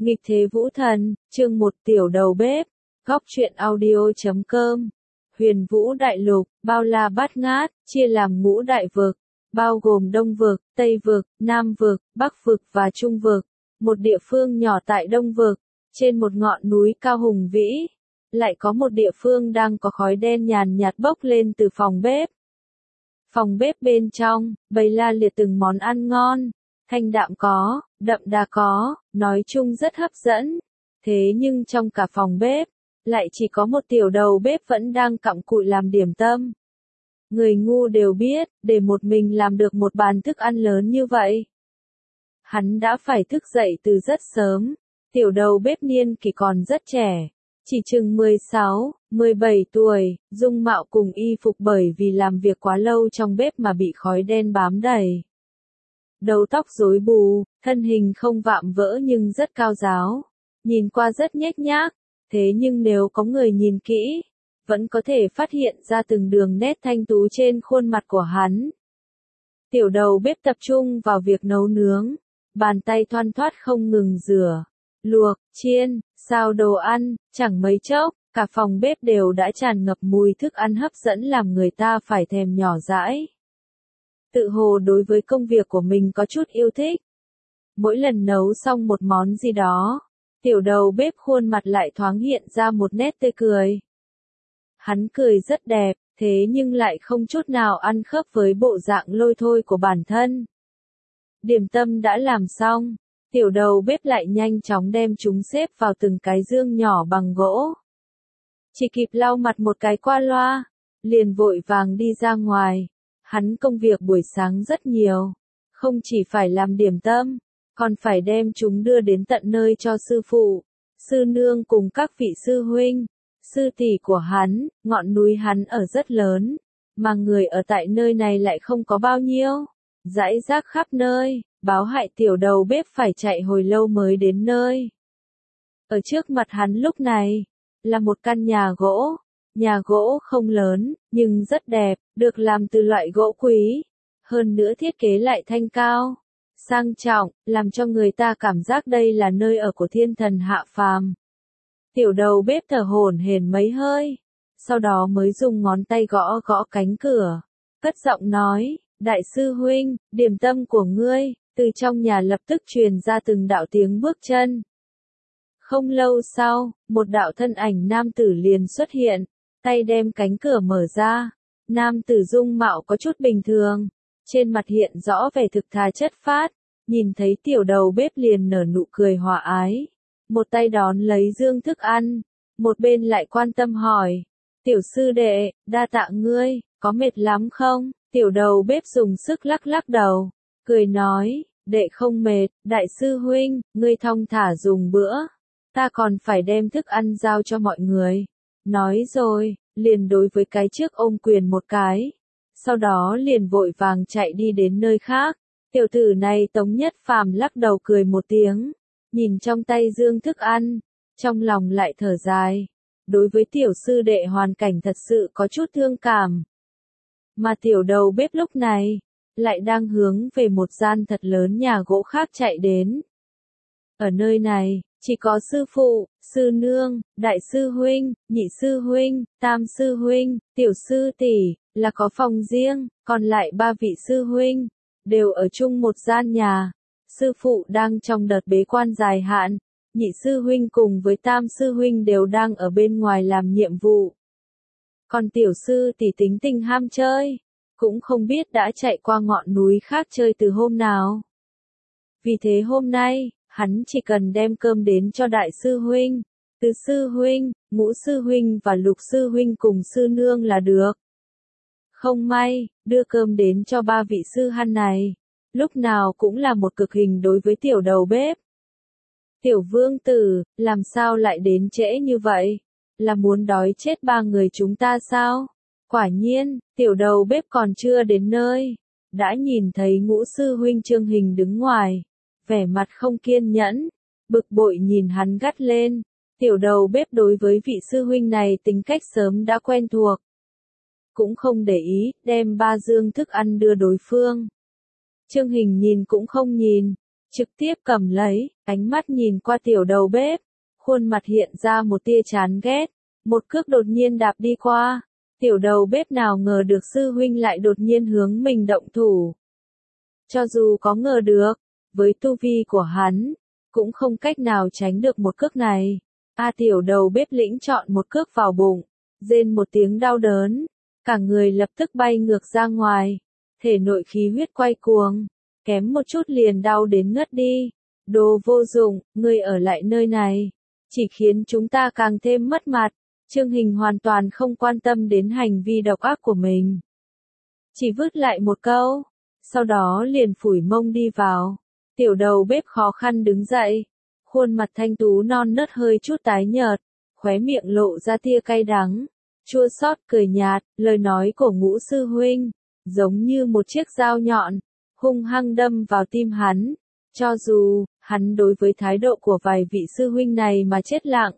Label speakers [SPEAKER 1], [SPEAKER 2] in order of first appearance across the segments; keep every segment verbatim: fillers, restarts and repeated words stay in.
[SPEAKER 1] Nghịch thế vũ thần, chương một tiểu đầu bếp, góc truyện audio chấm com. Huyền Vũ Đại Lục, bao la bát ngát, chia làm ngũ đại vực, bao gồm Đông vực, Tây vực, Nam vực, Bắc vực và Trung vực. Một địa phương nhỏ tại Đông vực, trên một ngọn núi cao hùng vĩ, lại có một địa phương đang có khói đen nhàn nhạt bốc lên từ phòng bếp. Phòng bếp bên trong, bày la liệt từng món ăn ngon, thanh đạm có, đậm đà có, nói chung rất hấp dẫn. Thế nhưng trong cả phòng bếp, lại chỉ có một tiểu đầu bếp vẫn đang cặm cụi làm điểm tâm. Người ngu đều biết, để một mình làm được một bàn thức ăn lớn như vậy, hắn đã phải thức dậy từ rất sớm. Tiểu đầu bếp niên kỷ còn rất trẻ, chỉ chừng mười sáu, mười bảy tuổi, dung mạo cùng y phục bởi vì làm việc quá lâu trong bếp mà bị khói đen bám đầy. Đầu tóc rối bù, thân hình không vạm vỡ nhưng rất cao ráo, nhìn qua rất nhếch nhác, thế nhưng nếu có người nhìn kỹ, vẫn có thể phát hiện ra từng đường nét thanh tú trên khuôn mặt của hắn. Tiểu đầu bếp tập trung vào việc nấu nướng, bàn tay thoăn thoắt không ngừng rửa, luộc, chiên, xào đồ ăn, chẳng mấy chốc, cả phòng bếp đều đã tràn ngập mùi thức ăn hấp dẫn làm người ta phải thèm nhỏ dãi. Tự hồ đối với công việc của mình có chút yêu thích. Mỗi lần nấu xong một món gì đó, tiểu đầu bếp khuôn mặt lại thoáng hiện ra một nét tươi cười. Hắn cười rất đẹp, thế nhưng lại không chút nào ăn khớp với bộ dạng lôi thôi của bản thân. Điểm tâm đã làm xong, tiểu đầu bếp lại nhanh chóng đem chúng xếp vào từng cái dương nhỏ bằng gỗ. Chỉ kịp lau mặt một cái qua loa, liền vội vàng đi ra ngoài. Hắn công việc buổi sáng rất nhiều, không chỉ phải làm điểm tâm, còn phải đem chúng đưa đến tận nơi cho sư phụ, sư nương cùng các vị sư huynh, sư tỷ của hắn. Ngọn núi hắn ở rất lớn, mà người ở tại nơi này lại không có bao nhiêu, rải rác khắp nơi, báo hại tiểu đầu bếp phải chạy hồi lâu mới đến nơi. Ở trước mặt hắn lúc này, là một căn nhà gỗ. Nhà gỗ không lớn, nhưng rất đẹp, được làm từ loại gỗ quý. Hơn nữa thiết kế lại thanh cao, sang trọng, làm cho người ta cảm giác đây là nơi ở của thiên thần hạ phàm. Tiểu đầu bếp thở hổn hển mấy hơi, sau đó mới dùng ngón tay gõ gõ cánh cửa, cất giọng nói, đại sư huynh, điểm tâm của ngươi. Từ trong nhà lập tức truyền ra từng đạo tiếng bước chân. Không lâu sau, một đạo thân ảnh nam tử liền xuất hiện, tay đem cánh cửa mở ra. Nam tử dung mạo có chút bình thường, trên mặt hiện rõ vẻ thực thà chất phác, nhìn thấy tiểu đầu bếp liền nở nụ cười hòa ái, một tay đón lấy dương thức ăn, một bên lại quan tâm hỏi, tiểu sư đệ, đa tạ ngươi, có mệt lắm không? Tiểu đầu bếp dùng sức lắc lắc đầu, cười nói, đệ không mệt, đại sư huynh, ngươi thong thả dùng bữa, ta còn phải đem thức ăn giao cho mọi người. Nói rồi, liền đối với cái trước ôm quyền một cái, sau đó liền vội vàng chạy đi đến nơi khác. Tiểu tử này Tống Nhất Phàm lắc đầu cười một tiếng, nhìn trong tay dương thức ăn, trong lòng lại thở dài. Đối với tiểu sư đệ hoàn cảnh thật sự có chút thương cảm. Mà tiểu đầu bếp lúc này, lại đang hướng về một gian thật lớn nhà gỗ khác chạy đến. Ở nơi này, chỉ có sư phụ, sư nương, đại sư huynh, nhị sư huynh, tam sư huynh, tiểu sư tỷ, là có phòng riêng, còn lại ba vị sư huynh, đều ở chung một gian nhà. Sư phụ đang trong đợt bế quan dài hạn, nhị sư huynh cùng với tam sư huynh đều đang ở bên ngoài làm nhiệm vụ. Còn tiểu sư tỷ tính tình ham chơi, cũng không biết đã chạy qua ngọn núi khác chơi từ hôm nào. Vì thế hôm nay, hắn chỉ cần đem cơm đến cho đại sư huynh, tứ sư huynh, ngũ sư huynh và lục sư huynh cùng sư nương là được. Không may, đưa cơm đến cho ba vị sư hăn này, lúc nào cũng là một cực hình đối với tiểu đầu bếp. Tiểu vương tử, làm sao lại đến trễ như vậy? Là muốn đói chết ba người chúng ta sao? Quả nhiên, tiểu đầu bếp còn chưa đến nơi, đã nhìn thấy ngũ sư huynh Trương Hình đứng ngoài, vẻ mặt không kiên nhẫn, bực bội nhìn hắn gắt lên. Tiểu đầu bếp đối với vị sư huynh này tính cách sớm đã quen thuộc, cũng không để ý, đem ba dương thức ăn đưa đối phương. Trương Hình nhìn cũng không nhìn, trực tiếp cầm lấy, ánh mắt nhìn qua tiểu đầu bếp, khuôn mặt hiện ra một tia chán ghét, một cước đột nhiên đạp đi qua. Tiểu đầu bếp nào ngờ được sư huynh lại đột nhiên hướng mình động thủ. Cho dù có ngờ được, với tu vi của hắn, cũng không cách nào tránh được một cước này. A tiểu đầu bếp lĩnh chọn một cước vào bụng, rên một tiếng đau đớn, cả người lập tức bay ngược ra ngoài, thể nội khí huyết quay cuồng, kém một chút liền đau đến ngất đi. Đồ vô dụng, ngươi ở lại nơi này, chỉ khiến chúng ta càng thêm mất mặt. Trương Hình hoàn toàn không quan tâm đến hành vi độc ác của mình. Chỉ vứt lại một câu, sau đó liền phủi mông đi vào. Tiểu đầu bếp khó khăn đứng dậy, khuôn mặt thanh tú non nớt hơi chút tái nhợt, khóe miệng lộ ra tia cay đắng, chua xót cười nhạt, lời nói của Ngũ sư huynh, giống như một chiếc dao nhọn, hung hăng đâm vào tim hắn. Cho dù, hắn đối với thái độ của vài vị sư huynh này mà chết lặng.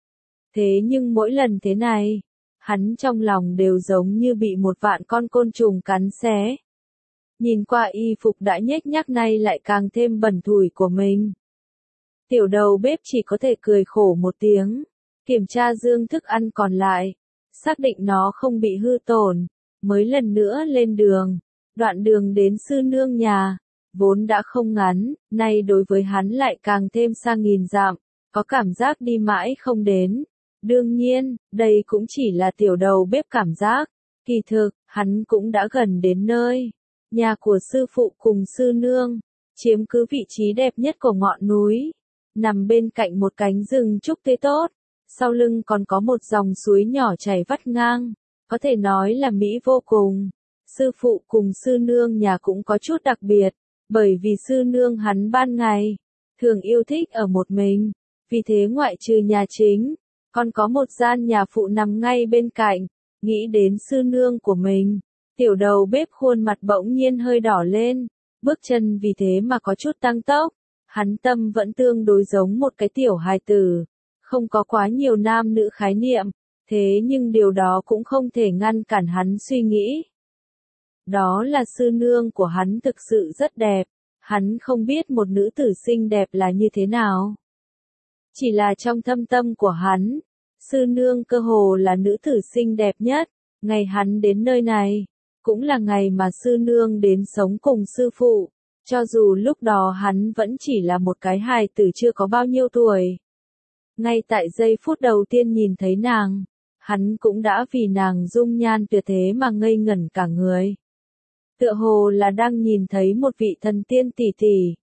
[SPEAKER 1] Thế nhưng mỗi lần thế này, hắn trong lòng đều giống như bị một vạn con côn trùng cắn xé. Nhìn qua y phục đã nhếch nhác này lại càng thêm bẩn thủi của mình. Tiểu đầu bếp chỉ có thể cười khổ một tiếng, kiểm tra dương thức ăn còn lại, xác định nó không bị hư tổn, mới lần nữa lên đường. Đoạn đường đến sư nương nhà, vốn đã không ngắn, nay đối với hắn lại càng thêm xa nghìn dặm, có cảm giác đi mãi không đến. Đương nhiên, đây cũng chỉ là tiểu đầu bếp cảm giác, kỳ thực, hắn cũng đã gần đến nơi. Nhà của sư phụ cùng sư nương, chiếm cứ vị trí đẹp nhất của ngọn núi, nằm bên cạnh một cánh rừng trúc tươi tốt, sau lưng còn có một dòng suối nhỏ chảy vắt ngang, có thể nói là mỹ vô cùng. Sư phụ cùng sư nương nhà cũng có chút đặc biệt, bởi vì sư nương hắn ban ngày, thường yêu thích ở một mình, vì thế ngoại trừ nhà chính, còn có một gian nhà phụ nằm ngay bên cạnh. Nghĩ đến sư nương của mình, tiểu đầu bếp khuôn mặt bỗng nhiên hơi đỏ lên, bước chân vì thế mà có chút tăng tốc. Hắn tâm vẫn tương đối giống một cái tiểu hài tử, không có quá nhiều nam nữ khái niệm, thế nhưng điều đó cũng không thể ngăn cản hắn suy nghĩ. Đó là sư nương của hắn thực sự rất đẹp, hắn không biết một nữ tử xinh đẹp là như thế nào. Chỉ là trong thâm tâm của hắn, sư nương cơ hồ là nữ tử xinh đẹp nhất. Ngày hắn đến nơi này, cũng là ngày mà sư nương đến sống cùng sư phụ, cho dù lúc đó hắn vẫn chỉ là một cái hài tử chưa có bao nhiêu tuổi. Ngay tại giây phút đầu tiên nhìn thấy nàng, hắn cũng đã vì nàng dung nhan tuyệt thế mà ngây ngẩn cả người. Tựa hồ là đang nhìn thấy một vị thần tiên tỷ tỷ.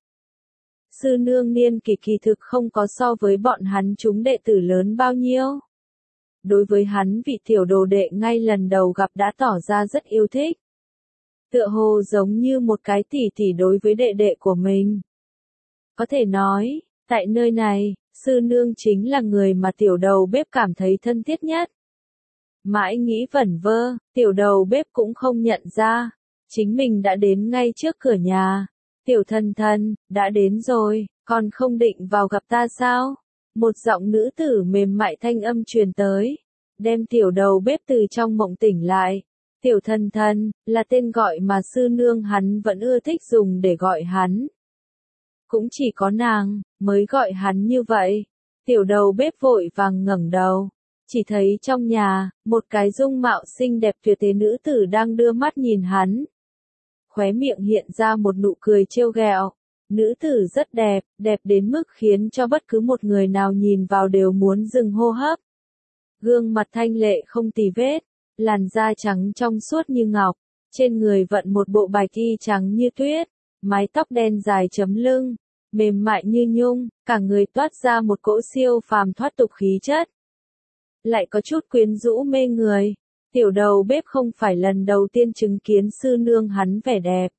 [SPEAKER 1] Sư nương niên kỳ kỳ thực không có so với bọn hắn chúng đệ tử lớn bao nhiêu. Đối với hắn vị tiểu đồ đệ ngay lần đầu gặp đã tỏ ra rất yêu thích. Tựa hồ giống như một cái tỷ tỷ đối với đệ đệ của mình. Có thể nói, tại nơi này, sư nương chính là người mà tiểu đầu bếp cảm thấy thân thiết nhất. Mãi nghĩ vẩn vơ, tiểu đầu bếp cũng không nhận ra, chính mình đã đến ngay trước cửa nhà. Tiểu thần thần, đã đến rồi, còn không định vào gặp ta sao? Một giọng nữ tử mềm mại thanh âm truyền tới, đem tiểu đầu bếp từ trong mộng tỉnh lại. Tiểu thần thần, là tên gọi mà sư nương hắn vẫn ưa thích dùng để gọi hắn. Cũng chỉ có nàng, mới gọi hắn như vậy. Tiểu đầu bếp vội vàng ngẩng đầu, chỉ thấy trong nhà, một cái dung mạo xinh đẹp tuyệt thế nữ tử đang đưa mắt nhìn hắn. Khóe miệng hiện ra một nụ cười trêu ghẹo. Nữ tử rất đẹp, đẹp đến mức khiến cho bất cứ một người nào nhìn vào đều muốn dừng hô hấp. Gương mặt thanh lệ không tì vết, làn da trắng trong suốt như ngọc, trên người vận một bộ bạch y trắng như tuyết, mái tóc đen dài chấm lưng, mềm mại như nhung, cả người toát ra một cỗ siêu phàm thoát tục khí chất. Lại có chút quyến rũ mê người, tiểu đầu bếp không phải lần đầu tiên chứng kiến sư nương hắn vẻ đẹp.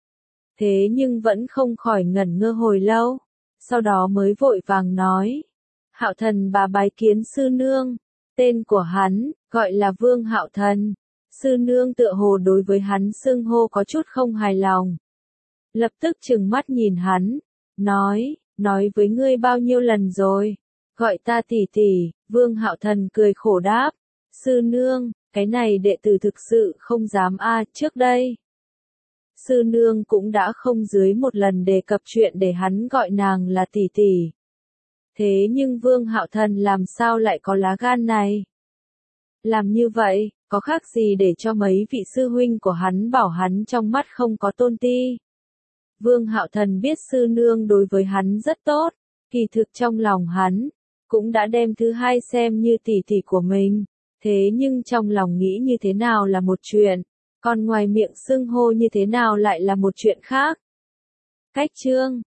[SPEAKER 1] Thế nhưng vẫn không khỏi ngẩn ngơ hồi lâu, sau đó mới vội vàng nói. Hạo thần bà bái kiến sư nương, tên của hắn, gọi là Vương Hạo Thần. Sư nương tựa hồ đối với hắn xưng hô có chút không hài lòng. Lập tức trừng mắt nhìn hắn, nói, nói với ngươi bao nhiêu lần rồi, gọi ta tỷ tỷ. Vương Hạo Thần cười khổ đáp, sư nương, cái này đệ tử thực sự không dám a, trước đây. sư nương cũng đã không dưới một lần đề cập chuyện để hắn gọi nàng là tỷ tỷ. Thế nhưng Vương Hạo Thần làm sao lại có lá gan này? Làm như vậy, có khác gì để cho mấy vị sư huynh của hắn bảo hắn trong mắt không có tôn ti? Vương Hạo Thần biết sư nương đối với hắn rất tốt, kỳ thực trong lòng hắn, cũng đã đem thứ hai xem như tỷ tỷ của mình. Thế nhưng trong lòng nghĩ như thế nào là một chuyện, còn ngoài miệng xưng hô như thế nào lại là một chuyện khác. Cách chương